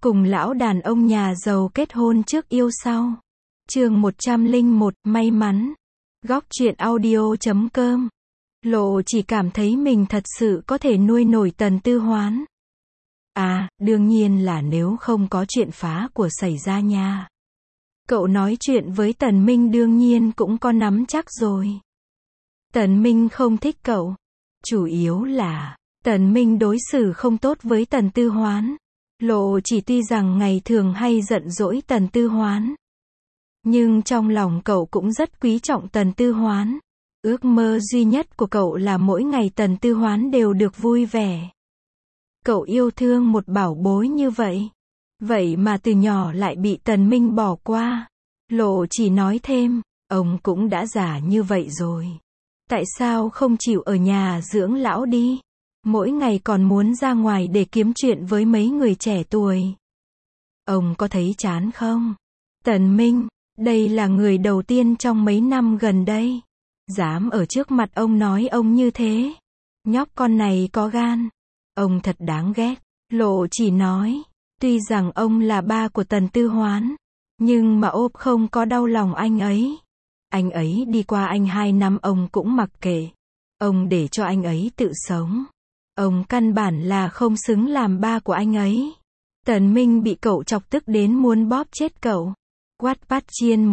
Cùng lão đàn ông nhà giàu kết hôn trước yêu sau. Chương 101, may mắn. Góc truyện audio.com. Lộ chỉ cảm thấy mình thật sự có thể nuôi nổi Tần Tư Hoán. À, đương nhiên là nếu không có chuyện phá của xảy ra nha. Cậu nói chuyện với Tần Minh đương nhiên cũng có nắm chắc rồi. Tần Minh không thích cậu. Chủ yếu là, Tần Minh đối xử không tốt với Tần Tư Hoán. Lộ chỉ tuy rằng ngày thường hay giận dỗi Tần Tư Hoán. Nhưng trong lòng cậu cũng rất quý trọng Tần Tư Hoán. Ước mơ duy nhất của cậu là mỗi ngày Tần Tư Hoán đều được vui vẻ. Cậu yêu thương một bảo bối như vậy. Vậy mà từ nhỏ lại bị Tần Minh bỏ qua. Lộ chỉ nói thêm, ông cũng đã già như vậy rồi. Tại sao không chịu ở nhà dưỡng lão đi? Mỗi ngày còn muốn ra ngoài để kiếm chuyện với mấy người trẻ tuổi. Ông có thấy chán không? Tần Minh, đây là người đầu tiên trong mấy năm gần đây. Dám ở trước mặt ông nói ông như thế. Nhóc con này có gan. Ông thật đáng ghét. Lộ chỉ nói, tuy rằng ông là ba của Tần Tư Hoán, nhưng mà ốp không có đau lòng anh ấy. Anh ấy đi qua anh 2 năm ông cũng mặc kệ. Ông để cho anh ấy tự sống. Ông căn bản là không xứng làm ba của anh ấy. Tần Minh bị cậu chọc tức đến muốn bóp chết cậu. Wattpad Chiên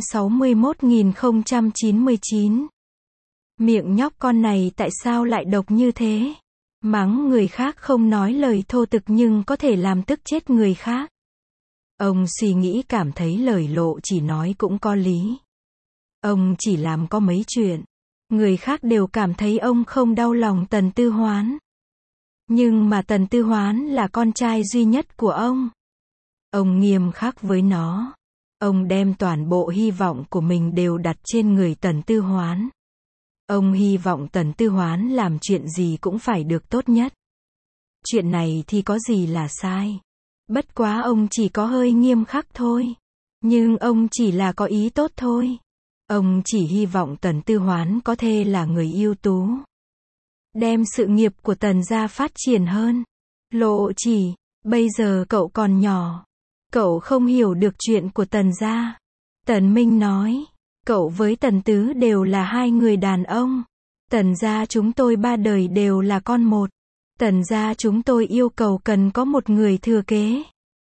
161.099. Miệng nhóc con này tại sao lại độc như thế? Mắng người khác không nói lời thô tục nhưng có thể làm tức chết người khác. Ông suy nghĩ cảm thấy lời Lộ chỉ nói cũng có lý. Ông chỉ làm có mấy chuyện. Người khác đều cảm thấy ông không đau lòng Tần Tư Hoán. Nhưng mà Tần Tư Hoán là con trai duy nhất của ông. Ông nghiêm khắc với nó. Ông đem toàn bộ hy vọng của mình đều đặt trên người Tần Tư Hoán. Ông hy vọng Tần Tư Hoán làm chuyện gì cũng phải được tốt nhất. Chuyện này thì có gì là sai. Bất quá ông chỉ có hơi nghiêm khắc thôi. Nhưng ông chỉ là có ý tốt thôi. Ông chỉ hy vọng Tần Tư Hoán có thể là người ưu tú. Đem sự nghiệp của Tần gia phát triển hơn. Lộ chỉ, bây giờ cậu còn nhỏ. Cậu không hiểu được chuyện của Tần gia. Tần Minh nói, cậu với Tần Tứ đều là hai người đàn ông. Tần gia chúng tôi 3 đời đều là con một. Tần gia chúng tôi yêu cầu cần có một người thừa kế.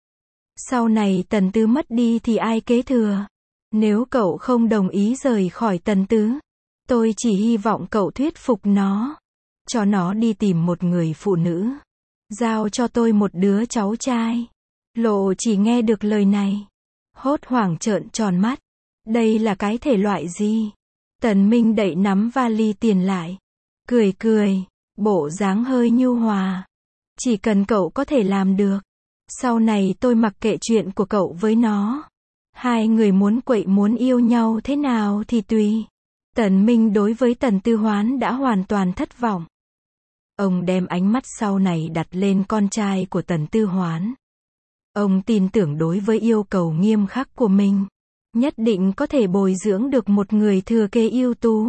Sau này Tần Tứ mất đi thì ai kế thừa? Nếu cậu không đồng ý rời khỏi Tần Tứ, tôi chỉ hy vọng cậu thuyết phục nó. Cho nó đi tìm một người phụ nữ. Giao cho tôi một đứa cháu trai. Lộ chỉ nghe được lời này. Hốt hoảng trợn tròn mắt. Đây là cái thể loại gì? Tần Minh đậy nắm vali tiền lại. Cười cười. Bộ dáng hơi nhu hòa. Chỉ cần cậu có thể làm được. Sau này tôi mặc kệ chuyện của cậu với nó. Hai người muốn quậy muốn yêu nhau thế nào thì tùy. Tần Minh đối với Tần Tư Hoán đã hoàn toàn thất vọng. Ông đem ánh mắt sau này đặt lên con trai của Tần Tư Hoán. Ông tin tưởng đối với yêu cầu nghiêm khắc của mình, nhất định có thể bồi dưỡng được một người thừa kế ưu tú.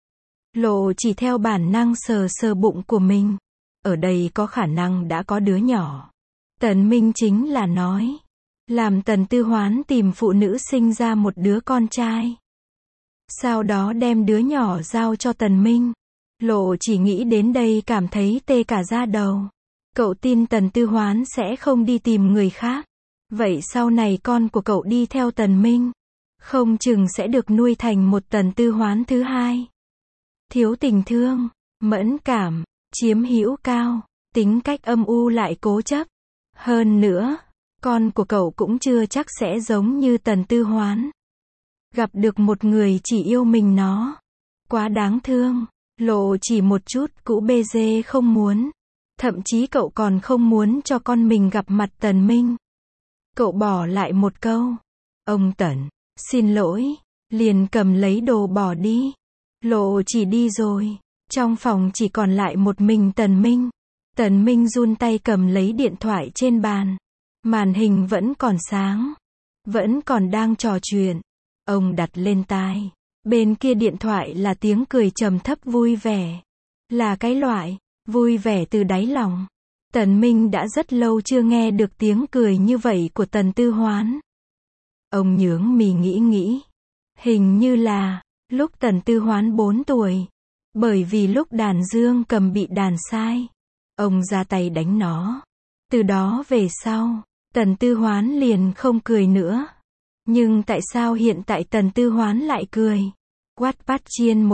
Lộ chỉ theo bản năng sờ sờ bụng của mình. Ở đây có khả năng đã có đứa nhỏ. Tần Minh chính là nói. Làm Tần Tư Hoán tìm phụ nữ sinh ra một đứa con trai. Sau đó đem đứa nhỏ giao cho Tần Minh. Lộ chỉ nghĩ đến đây cảm thấy tê cả da đầu. Cậu tin Tần Tư Hoán sẽ không đi tìm người khác. Vậy sau này con của cậu đi theo Tần Minh, không chừng sẽ được nuôi thành một Tần Tư Hoán thứ hai. Thiếu tình thương, mẫn cảm, chiếm hữu cao, tính cách âm u lại cố chấp. Hơn nữa, con của cậu cũng chưa chắc sẽ giống như Tần Tư Hoán. Gặp được một người chỉ yêu mình nó. Quá đáng thương. Lộ chỉ một chút cũ bê dê không muốn. Thậm chí cậu còn không muốn cho con mình gặp mặt Tần Minh. Cậu bỏ lại một câu. Ông Tần, xin lỗi. Liền cầm lấy đồ bỏ đi. Lộ chỉ đi rồi. Trong phòng chỉ còn lại một mình Tần Minh. Tần Minh run tay cầm lấy điện thoại trên bàn. Màn hình vẫn còn sáng. Vẫn còn đang trò chuyện. Ông đặt lên tai. Bên kia điện thoại là tiếng cười trầm thấp vui vẻ. Là cái loại vui vẻ từ đáy lòng. Tần Minh đã rất lâu chưa nghe được tiếng cười như vậy của Tần Tư Hoán. Ông nhướng mì nghĩ. Hình như là, lúc Tần Tư Hoán 4 tuổi. Bởi vì lúc đàn dương cầm bị đàn sai. Ông ra tay đánh nó. Từ đó về sau, Tần Tư Hoán liền không cười nữa. Nhưng tại sao hiện tại Tần Tư Hoán lại cười? Wattpad Chiên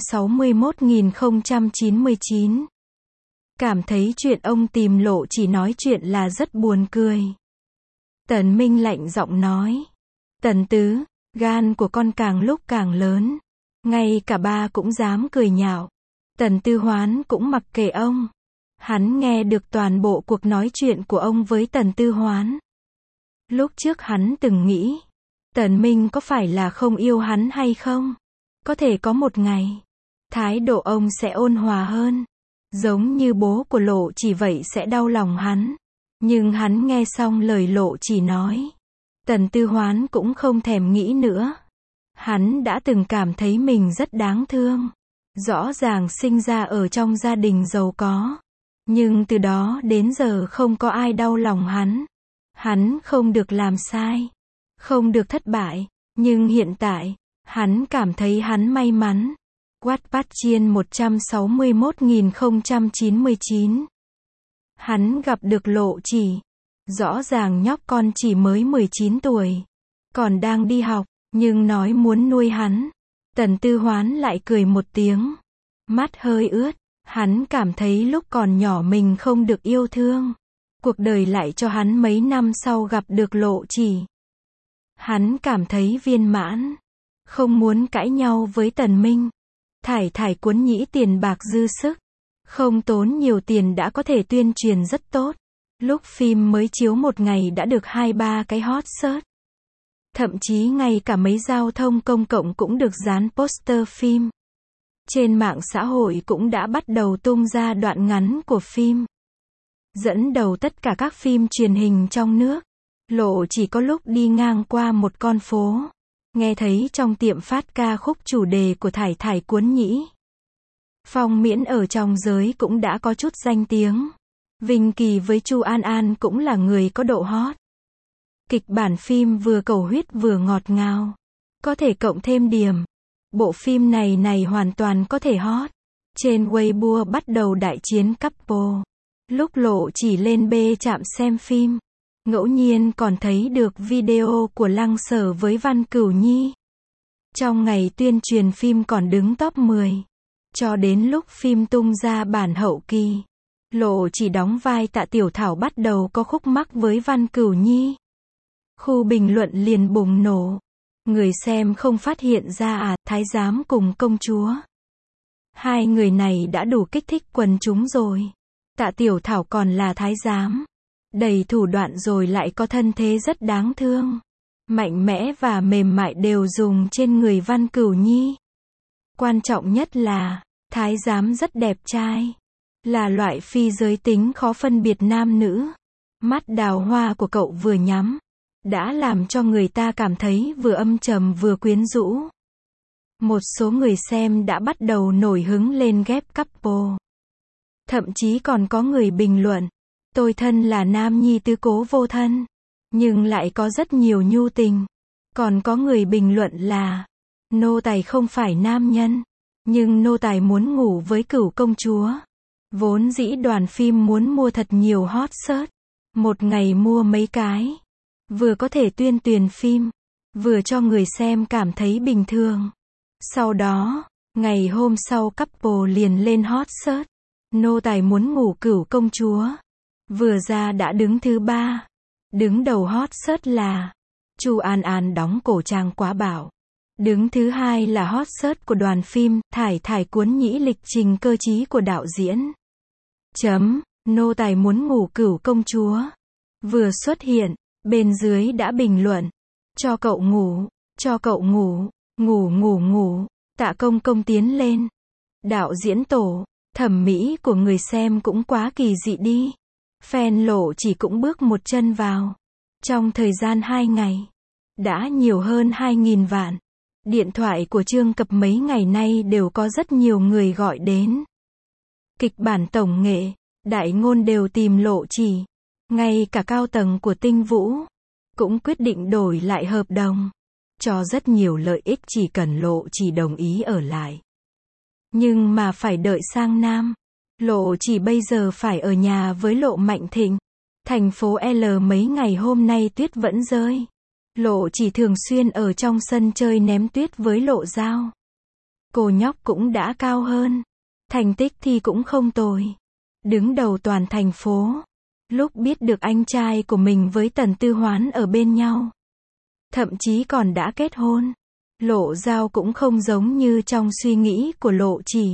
161.099. Cảm thấy chuyện ông tìm Lộ Chỉ nói chuyện là rất buồn cười. Tần Minh lạnh giọng nói. Tần Tứ, gan của con càng lúc càng lớn. Ngay cả ba cũng dám cười nhạo. Tần Tư Hoán cũng mặc kệ ông. Hắn nghe được toàn bộ cuộc nói chuyện của ông với Tần Tư Hoán. Lúc trước hắn từng nghĩ, Tần Minh có phải là không yêu hắn hay không? Có thể có một ngày, thái độ ông sẽ ôn hòa hơn. Giống như bố của Lộ Chỉ vậy sẽ đau lòng hắn. Nhưng hắn nghe xong lời Lộ Chỉ nói. Tần Tư Hoán cũng không thèm nghĩ nữa. Hắn đã từng cảm thấy mình rất đáng thương. Rõ ràng sinh ra ở trong gia đình giàu có. Nhưng từ đó đến giờ không có ai đau lòng hắn. Hắn không được làm sai. Không được thất bại. Nhưng hiện tại, hắn cảm thấy hắn may mắn. Wattpad Chiên 161.099. Hắn gặp được Lộ Chỉ. Rõ ràng nhóc con chỉ mới 19 tuổi. Còn đang đi học, nhưng nói muốn nuôi hắn. Tần Tư Hoán lại cười một tiếng. Mắt hơi ướt. Hắn cảm thấy lúc còn nhỏ mình không được yêu thương. Cuộc đời lại cho hắn mấy năm sau gặp được Lộ Chỉ. Hắn cảm thấy viên mãn. Không muốn cãi nhau với Tần Minh. Thải cuốn nhĩ tiền bạc dư sức. Không tốn nhiều tiền đã có thể tuyên truyền rất tốt. Lúc phim mới chiếu một ngày đã được 2-3 cái hot search. Thậm chí ngay cả mấy giao thông công cộng cũng được dán poster phim. Trên mạng xã hội cũng đã bắt đầu tung ra đoạn ngắn của phim. Dẫn đầu tất cả các phim truyền hình trong nước. Lộ Chỉ có lúc đi ngang qua một con phố. Nghe thấy trong tiệm phát ca khúc chủ đề của Thải cuốn nhĩ. Phong Miễn ở trong giới cũng đã có chút danh tiếng. Vinh Kỳ với Chu An An cũng là người có độ hot. Kịch bản phim vừa cầu huyết vừa ngọt ngào. Có thể cộng thêm điểm. Bộ phim này hoàn toàn có thể hot. Trên Weibo bắt đầu đại chiến couple. Lúc Lộ Chỉ lên bê trạm xem phim. Ngẫu nhiên còn thấy được video của Lăng Sở với Văn Cửu Nhi. Trong ngày tuyên truyền phim còn đứng top 10. Cho đến lúc phim tung ra bản hậu kỳ. Lộ Chỉ đóng vai Tạ Tiểu Thảo bắt đầu có khúc mắc với Văn Cửu Nhi. Khu bình luận liền bùng nổ. Người xem không phát hiện ra thái giám cùng công chúa. Hai người này đã đủ kích thích quần chúng rồi. Tạ Tiểu Thảo còn là thái giám. Đầy thủ đoạn rồi lại có thân thế rất đáng thương. Mạnh mẽ và mềm mại đều dùng trên người Văn Cửu Nhi. Quan trọng nhất là, thái giám rất đẹp trai. Là loại phi giới tính khó phân biệt nam nữ. Mắt đào hoa của cậu vừa nhắm. Đã làm cho người ta cảm thấy vừa âm trầm vừa quyến rũ. Một số người xem đã bắt đầu nổi hứng lên ghép couple. Thậm chí còn có người bình luận. Tôi thân là nam nhi tứ cố vô thân. Nhưng lại có rất nhiều nhu tình. Còn có người bình luận là. Nô tài không phải nam nhân. Nhưng nô tài muốn ngủ với Cửu công chúa. Vốn dĩ đoàn phim muốn mua thật nhiều hot search. Một ngày mua mấy cái. Vừa có thể tuyên truyền phim. Vừa cho người xem cảm thấy bình thường. Sau đó, ngày hôm sau couple liền lên hot search. Nô tài muốn ngủ Cửu công chúa. Vừa ra đã đứng thứ 3. Đứng đầu hot search là Chu An An đóng cổ trang quá bạo. Đứng thứ 2 là hot search của đoàn phim Thải cuốn nhĩ lịch trình cơ trí của đạo diễn. Nô tài muốn ngủ Cửu công chúa. Vừa xuất hiện, bên dưới đã bình luận. Cho cậu ngủ, cho cậu ngủ, ngủ. Tạ công công tiến lên. Đạo diễn tổ, thẩm mỹ của người xem cũng quá kỳ dị đi. Fan Lộ Chỉ cũng bước một chân vào. Trong thời gian 2 ngày, đã nhiều hơn 2.000 vạn. Điện thoại của Trương Cập mấy ngày nay đều có rất nhiều người gọi đến. Kịch bản tổng nghệ, đại ngôn đều tìm Lộ Chỉ. Ngay cả cao tầng của Tinh Vũ cũng quyết định đổi lại hợp đồng, cho rất nhiều lợi ích chỉ cần Lộ Chỉ đồng ý ở lại. Nhưng mà phải đợi sang năm. Lộ Chỉ bây giờ phải ở nhà với Lộ Mạnh Thịnh. Thành phố L mấy ngày hôm nay tuyết vẫn rơi. Lộ Chỉ thường xuyên ở trong sân chơi ném tuyết với Lộ Giao. Cô nhóc cũng đã cao hơn. Thành tích thì cũng không tồi. Đứng đầu toàn thành phố. Lúc biết được anh trai của mình với Tần Tư Hoán ở bên nhau, thậm chí còn đã kết hôn, Lộ Giao cũng không giống như trong suy nghĩ của Lộ Chỉ.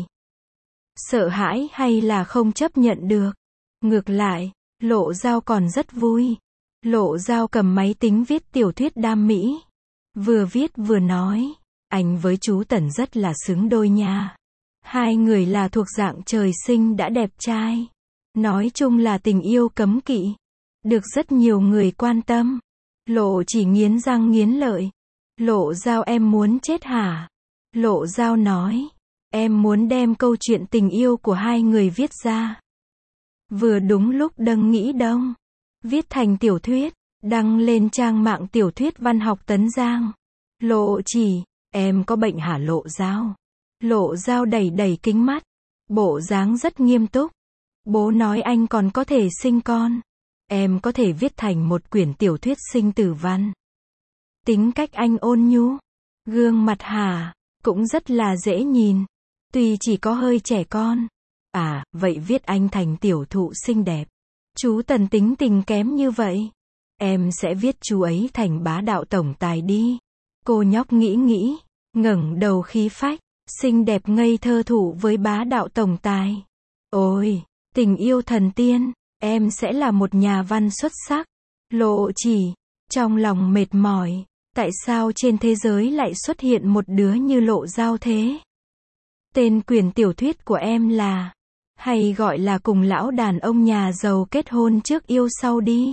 Sợ hãi hay là không chấp nhận được. Ngược lại, Lộ Giao còn rất vui. Lộ Giao cầm máy tính viết tiểu thuyết đam mỹ. Vừa viết vừa nói, anh với chú Tần rất là xứng đôi nha. Hai người là thuộc dạng trời sinh đã đẹp trai. Nói chung là tình yêu cấm kỵ. Được rất nhiều người quan tâm. Lộ Chỉ nghiến răng nghiến lợi. Lộ Giao em muốn chết hả? Lộ Giao nói, em muốn đem câu chuyện tình yêu của hai người viết ra. Vừa đúng lúc Đâng Nghĩ Đông viết thành tiểu thuyết, đăng lên trang mạng tiểu thuyết văn học Tấn Giang. Lộ Chỉ, em có bệnh hả Lộ Giao? Lộ Giao đẩy đẩy kính mắt, bộ dáng rất nghiêm túc. Bố nói anh còn có thể sinh con. Em có thể viết thành một quyển tiểu thuyết sinh tử văn. Tính cách anh ôn nhu, gương mặt hả, cũng rất là dễ nhìn. Tuy chỉ có hơi trẻ con. À, vậy viết anh thành tiểu thụ xinh đẹp. Chú Tần tính tình kém như vậy. Em sẽ viết chú ấy thành bá đạo tổng tài đi. Cô nhóc nghĩ, ngẩng đầu khí phách, xinh đẹp ngây thơ thủ với bá đạo tổng tài. Ôi, tình yêu thần tiên, em sẽ là một nhà văn xuất sắc. Lộ Chỉ, trong lòng mệt mỏi, tại sao trên thế giới lại xuất hiện một đứa như Lộ Giao thế? Tên quyển tiểu thuyết của em là, hay gọi là cùng lão đàn ông nhà giàu kết hôn trước yêu sau đi.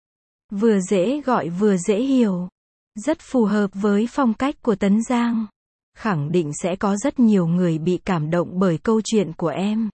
Vừa dễ gọi vừa dễ hiểu. Rất phù hợp với phong cách của Tấn Giang. Khẳng định sẽ có rất nhiều người bị cảm động bởi câu chuyện của em.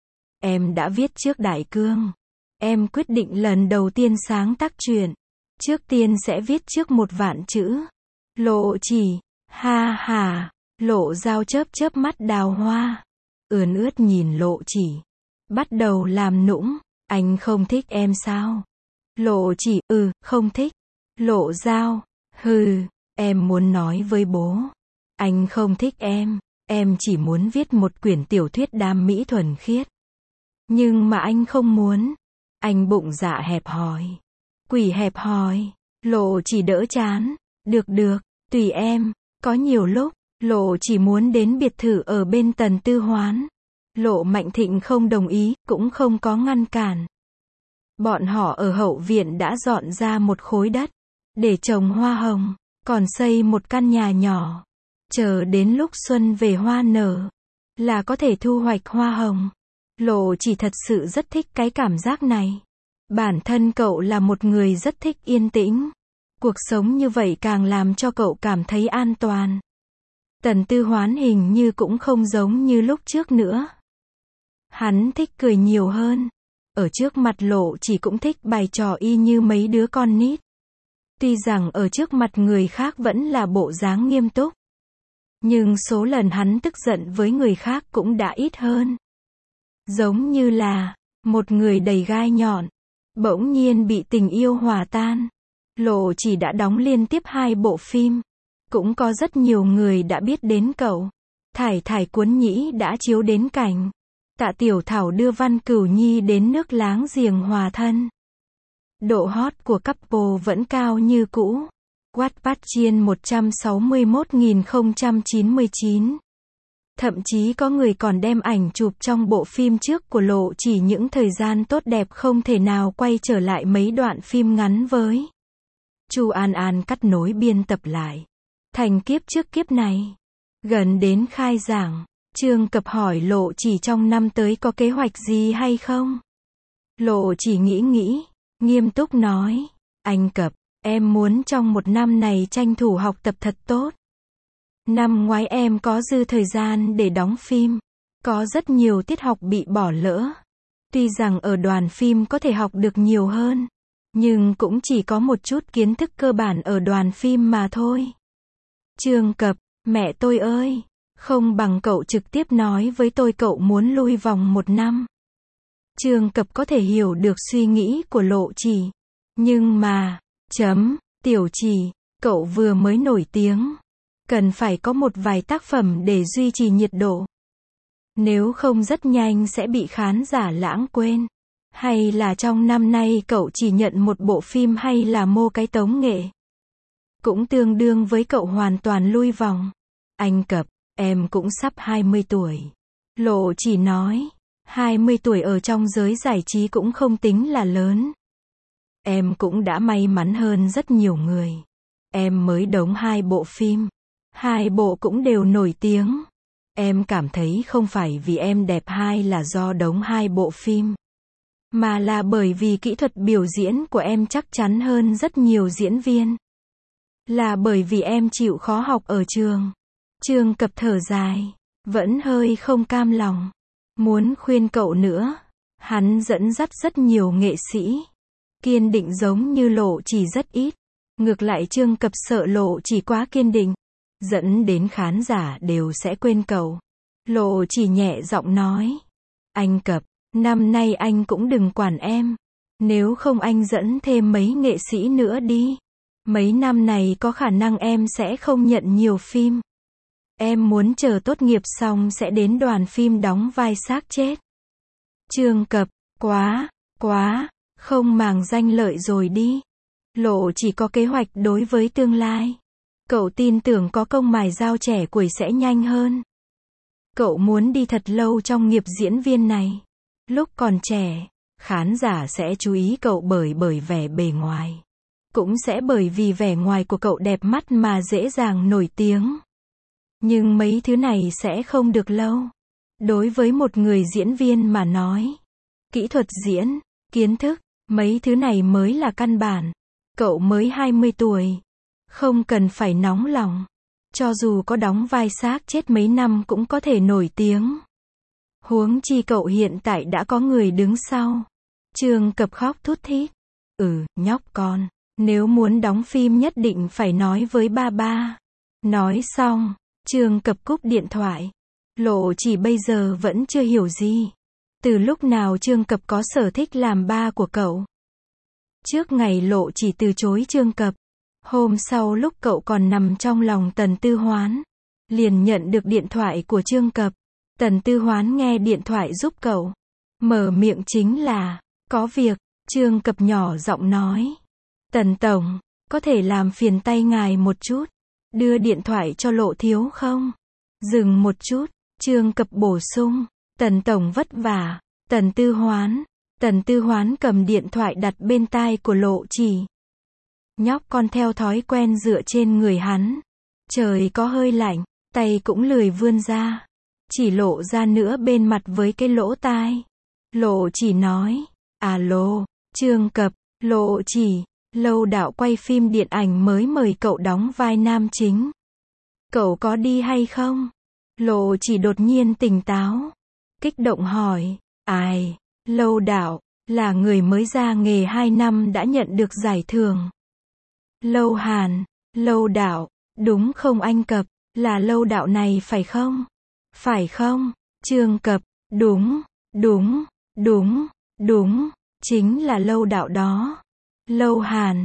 Em đã viết trước đại cương. Em quyết định lần đầu tiên sáng tác truyện. Trước tiên sẽ viết trước 1.000.000 chữ. Lộ Chỉ, ha ha. Lộ Giao chớp chớp mắt đào hoa. Ươn ướt nhìn Lộ Chỉ. Bắt đầu làm nũng. Anh không thích em sao? Lộ Chỉ, không thích. Lộ Giao, hừ, em muốn nói với bố. Anh không thích em chỉ muốn viết một quyển tiểu thuyết đam mỹ thuần khiết. Nhưng mà anh không muốn. Anh bụng dạ hẹp hòi. Quỷ hẹp hòi. Lộ Chỉ đỡ chán. Được, tùy em. Có nhiều lúc, Lộ Chỉ muốn đến biệt thự ở bên Tần Tư Hoán. Lộ Mạnh Thịnh không đồng ý, cũng không có ngăn cản. Bọn họ ở hậu viện đã dọn ra một khối đất để trồng hoa hồng, còn xây một căn nhà nhỏ. Chờ đến lúc xuân về hoa nở là có thể thu hoạch hoa hồng. Lộ Chỉ thật sự rất thích cái cảm giác này. Bản thân cậu là một người rất thích yên tĩnh. Cuộc sống như vậy càng làm cho cậu cảm thấy an toàn. Tần Tư Hoán hình như cũng không giống như lúc trước nữa. Hắn thích cười nhiều hơn. Ở trước mặt Lộ Chỉ cũng thích bày trò y như mấy đứa con nít. Tuy rằng ở trước mặt người khác vẫn là bộ dáng nghiêm túc. Nhưng số lần hắn tức giận với người khác cũng đã ít hơn. Giống như là một người đầy gai nhọn, bỗng nhiên bị tình yêu hòa tan. Lộ Chỉ đã đóng liên tiếp 2 bộ phim. Cũng có rất nhiều người đã biết đến cậu. Thải Thải Cuốn Nhĩ đã chiếu đến cảnh. Tạ Tiểu Thảo đưa Văn Cửu Nhi đến nước láng giềng hòa thân. Độ hot của couple vẫn cao như cũ. Wattpad chiên 161.099. Thậm chí có người còn đem ảnh chụp trong bộ phim trước của Lộ Chỉ những thời gian tốt đẹp không thể nào quay trở lại mấy đoạn phim ngắn với. Chu An An cắt nối biên tập lại. Thành kiếp trước kiếp này. Gần đến khai giảng, Trương Cập hỏi Lộ Chỉ trong năm tới có kế hoạch gì hay không? Lộ Chỉ nghĩ, nghiêm túc nói. Anh Cập, em muốn trong một năm này tranh thủ học tập thật tốt. Năm ngoái em có dư thời gian để đóng phim. Có rất nhiều tiết học bị bỏ lỡ. Tuy rằng ở đoàn phim có thể học được nhiều hơn, nhưng cũng chỉ có một chút kiến thức cơ bản ở đoàn phim mà thôi. Trương Cập, mẹ tôi ơi, không bằng cậu trực tiếp nói với tôi cậu muốn lui vòng 1 năm. Trương Cập có thể hiểu được suy nghĩ của Lộ Chỉ. Nhưng mà, Tiểu Chỉ, cậu vừa mới nổi tiếng. Cần phải có một vài tác phẩm để duy trì nhiệt độ. Nếu không rất nhanh sẽ bị khán giả lãng quên. Hay là trong năm nay cậu chỉ nhận một bộ phim hay là mô cái tống nghệ. Cũng tương đương với cậu hoàn toàn lui vòng. Anh Cập, em cũng sắp 20 tuổi. Lộ Chỉ nói, 20 tuổi ở trong giới giải trí cũng không tính là lớn. Em cũng đã may mắn hơn rất nhiều người. Em mới đóng 2 bộ phim. 2 bộ cũng đều nổi tiếng. Em cảm thấy không phải vì em đẹp hay là do đóng 2 bộ phim. Mà là bởi vì kỹ thuật biểu diễn của em chắc chắn hơn rất nhiều diễn viên. Là bởi vì em chịu khó học ở trường. Trương Cập thở dài, vẫn hơi không cam lòng. Muốn khuyên cậu nữa. Hắn dẫn dắt rất nhiều nghệ sĩ. Kiên định giống như Lộ Chỉ rất ít. Ngược lại Trương Cập sợ Lộ Chỉ quá kiên định, dẫn đến khán giả đều sẽ quên cậu. Lộ Chỉ nhẹ giọng nói. Anh Cập, năm nay anh cũng đừng quản em. Nếu không anh dẫn thêm mấy nghệ sĩ nữa đi. Mấy năm này có khả năng em sẽ không nhận nhiều phim. Em muốn chờ tốt nghiệp xong sẽ đến đoàn phim đóng vai xác chết. Trương Cập, quá, không màng danh lợi rồi đi. Lộ Chỉ có kế hoạch đối với tương lai. Cậu tin tưởng có công mài dao trẻ củi sẽ nhanh hơn. Cậu muốn đi thật lâu trong nghiệp diễn viên này. Lúc còn trẻ, khán giả sẽ chú ý cậu bởi vẻ bề ngoài. Cũng sẽ bởi vì vẻ ngoài của cậu đẹp mắt mà dễ dàng nổi tiếng. Nhưng mấy thứ này sẽ không được lâu. Đối với một người diễn viên mà nói, kỹ thuật diễn, kiến thức, mấy thứ này mới là căn bản. Cậu mới 20 tuổi. Không cần phải nóng lòng. Cho dù có đóng vai xác chết mấy năm cũng có thể nổi tiếng. Huống chi cậu hiện tại đã có người đứng sau. Trương Cập khóc thút thít. Nhóc con, nếu muốn đóng phim nhất định phải nói với ba. Nói xong, Trương Cập cúp điện thoại. Lộ Chỉ bây giờ vẫn chưa hiểu gì. Từ lúc nào Trương Cập có sở thích làm ba của cậu? Trước ngày Lộ Chỉ từ chối Trương Cập. Hôm sau lúc cậu còn nằm trong lòng Tần Tư Hoán, liền nhận được điện thoại của Trương Cập. Tần Tư Hoán nghe điện thoại giúp cậu. Mở miệng chính là, có việc. Trương Cập nhỏ giọng nói. Tần Tổng, có thể làm phiền tay ngài một chút. Đưa điện thoại cho Lộ thiếu không? Dừng một chút, Trương Cập bổ sung. Tần Tổng vất vả. Tần Tư Hoán cầm điện thoại đặt bên tai của Lộ Chỉ. Nhóc con theo thói quen dựa trên người hắn. Trời có hơi lạnh, tay cũng lười vươn ra. Chỉ lộ ra nữa bên mặt với cái lỗ tai. Lộ Chỉ nói. Alo, Trương Cập, Lộ Chỉ, Lâu Đạo quay phim điện ảnh mới mời cậu đóng vai nam chính. Cậu có đi hay không? Lộ Chỉ đột nhiên tỉnh táo. Kích động hỏi. Ai? Lâu Đạo, là người mới ra nghề 2 năm đã nhận được giải thưởng. Lâu Hàn, Lâu Đạo, đúng không anh Cập, là Lâu Đạo này phải không? Phải không? Trương Cập, đúng, chính là Lâu Đạo đó. Lâu Hàn,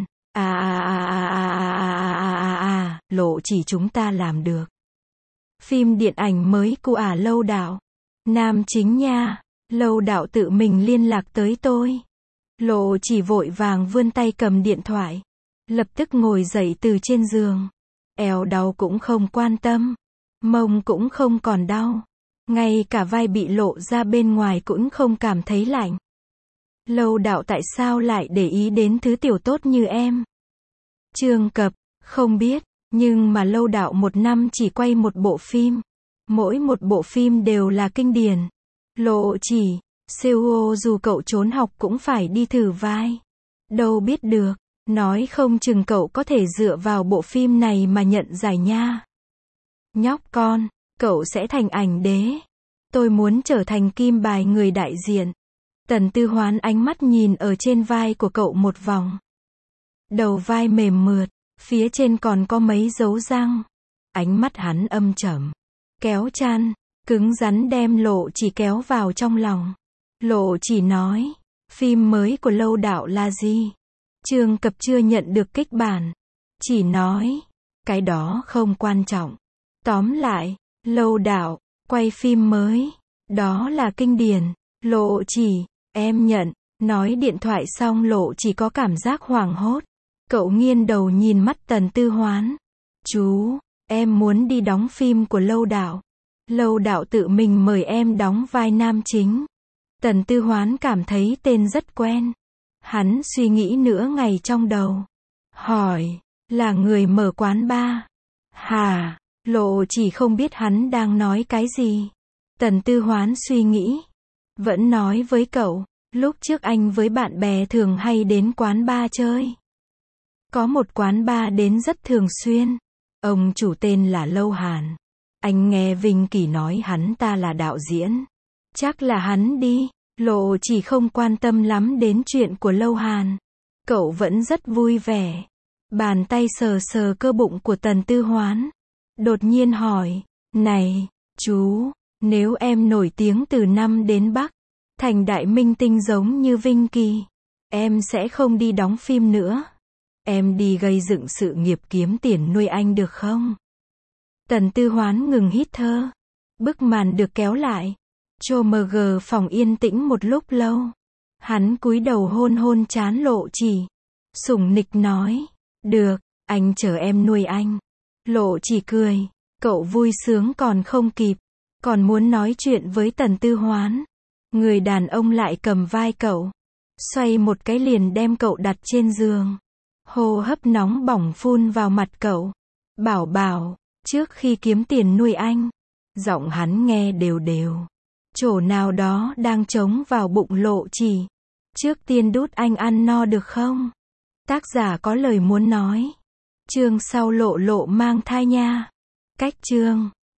Lộ Chỉ chúng ta làm được. Phim điện ảnh mới của Lâu Đạo. Nam chính nha, Lâu Đạo tự mình liên lạc tới tôi. Lộ Chỉ vội vàng vươn tay cầm điện thoại. Lập tức ngồi dậy từ trên giường. Eo đau cũng không quan tâm. Mông cũng không còn đau. Ngay cả vai bị lộ ra bên ngoài cũng không cảm thấy lạnh. Lâu Đạo tại sao lại để ý đến thứ tiểu tốt như em? Trương Cập, không biết, nhưng mà Lâu Đạo 1 năm chỉ quay một bộ phim. Mỗi một bộ phim đều là kinh điển. Lộ Chỉ, Seoul dù cậu trốn học cũng phải đi thử vai. Đâu biết được, nói không chừng cậu có thể dựa vào bộ phim này mà nhận giải nha. Nhóc con, cậu sẽ thành ảnh đế. Tôi muốn trở thành kim bài người đại diện. Tần Tư Hoán ánh mắt nhìn ở trên vai của cậu một vòng. Đầu vai mềm mượt, phía trên còn có mấy dấu răng. Ánh mắt hắn âm trầm. Kéo chăn, cứng rắn đem Lộ Chỉ kéo vào trong lòng. Lộ Chỉ nói, phim mới của Lâu đạo là gì? Trương Cập chưa nhận được kích bản. Chỉ nói, cái đó không quan trọng. Tóm lại, Lâu đạo, quay phim mới. Đó là kinh điển. Lộ Chỉ, em nhận. Nói điện thoại xong Lộ Chỉ có cảm giác hoảng hốt. Cậu nghiêng đầu nhìn mắt Tần Tư Hoán. Chú, em muốn đi đóng phim của Lâu đạo. Lâu đạo tự mình mời em đóng vai nam chính. Tần Tư Hoán cảm thấy tên rất quen. Hắn suy nghĩ nửa ngày trong đầu. Hỏi, là người mở quán bar? Hả? Lộ Chỉ không biết hắn đang nói cái gì. Tần Tư Hoán suy nghĩ. Vẫn nói với cậu, lúc trước anh với bạn bè thường hay đến quán bar chơi. Có một quán bar đến rất thường xuyên. Ông chủ tên là Lâu Hàn. Anh nghe Vinh Kỳ nói hắn ta là đạo diễn. Chắc là hắn đi. Lộ Chỉ không quan tâm lắm đến chuyện của Lâu Hàn. Cậu vẫn rất vui vẻ. Bàn tay sờ sờ cơ bụng của Tần Tư Hoán. Đột nhiên hỏi, này, chú, nếu em nổi tiếng từ Nam đến Bắc, thành đại minh tinh giống như Vinh Kỳ, em sẽ không đi đóng phim nữa. Em đi gây dựng sự nghiệp kiếm tiền nuôi anh được không? Tần Tư Hoán ngừng hít thở. Bức màn được kéo lại. Chomg phòng yên tĩnh một lúc lâu. Hắn cúi đầu hôn hôn trán Lộ Chỉ. Sủng nịch nói, được, anh chờ em nuôi anh. Lộ Chỉ cười. Cậu vui sướng còn không kịp. Còn muốn nói chuyện với Tần Tư Hoán. Người đàn ông lại cầm vai cậu. Xoay một cái liền đem cậu đặt trên giường. Hô hấp nóng bỏng phun vào mặt cậu. Bảo bảo, trước khi kiếm tiền nuôi anh. Giọng hắn nghe đều đều. Chỗ nào đó đang trống vào bụng Lộ Chỉ. Trước tiên đút anh ăn no được không? Tác giả có lời muốn nói. Chương sau Lộ Lộ mang thai nha. Cách chương